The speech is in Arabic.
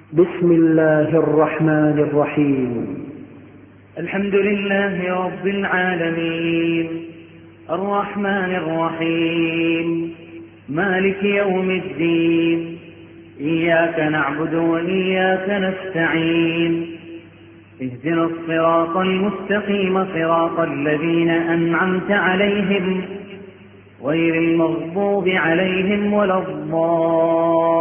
بسم الله الرحمن الرحيم. الحمد لله رب العالمين، الرحمن الرحيم، مالك يوم الدين، إياك نعبد وإياك نستعين، اهدنا الصراط المستقيم صراط الذين أنعمت عليهم غير المغضوب عليهم ولا الضالين.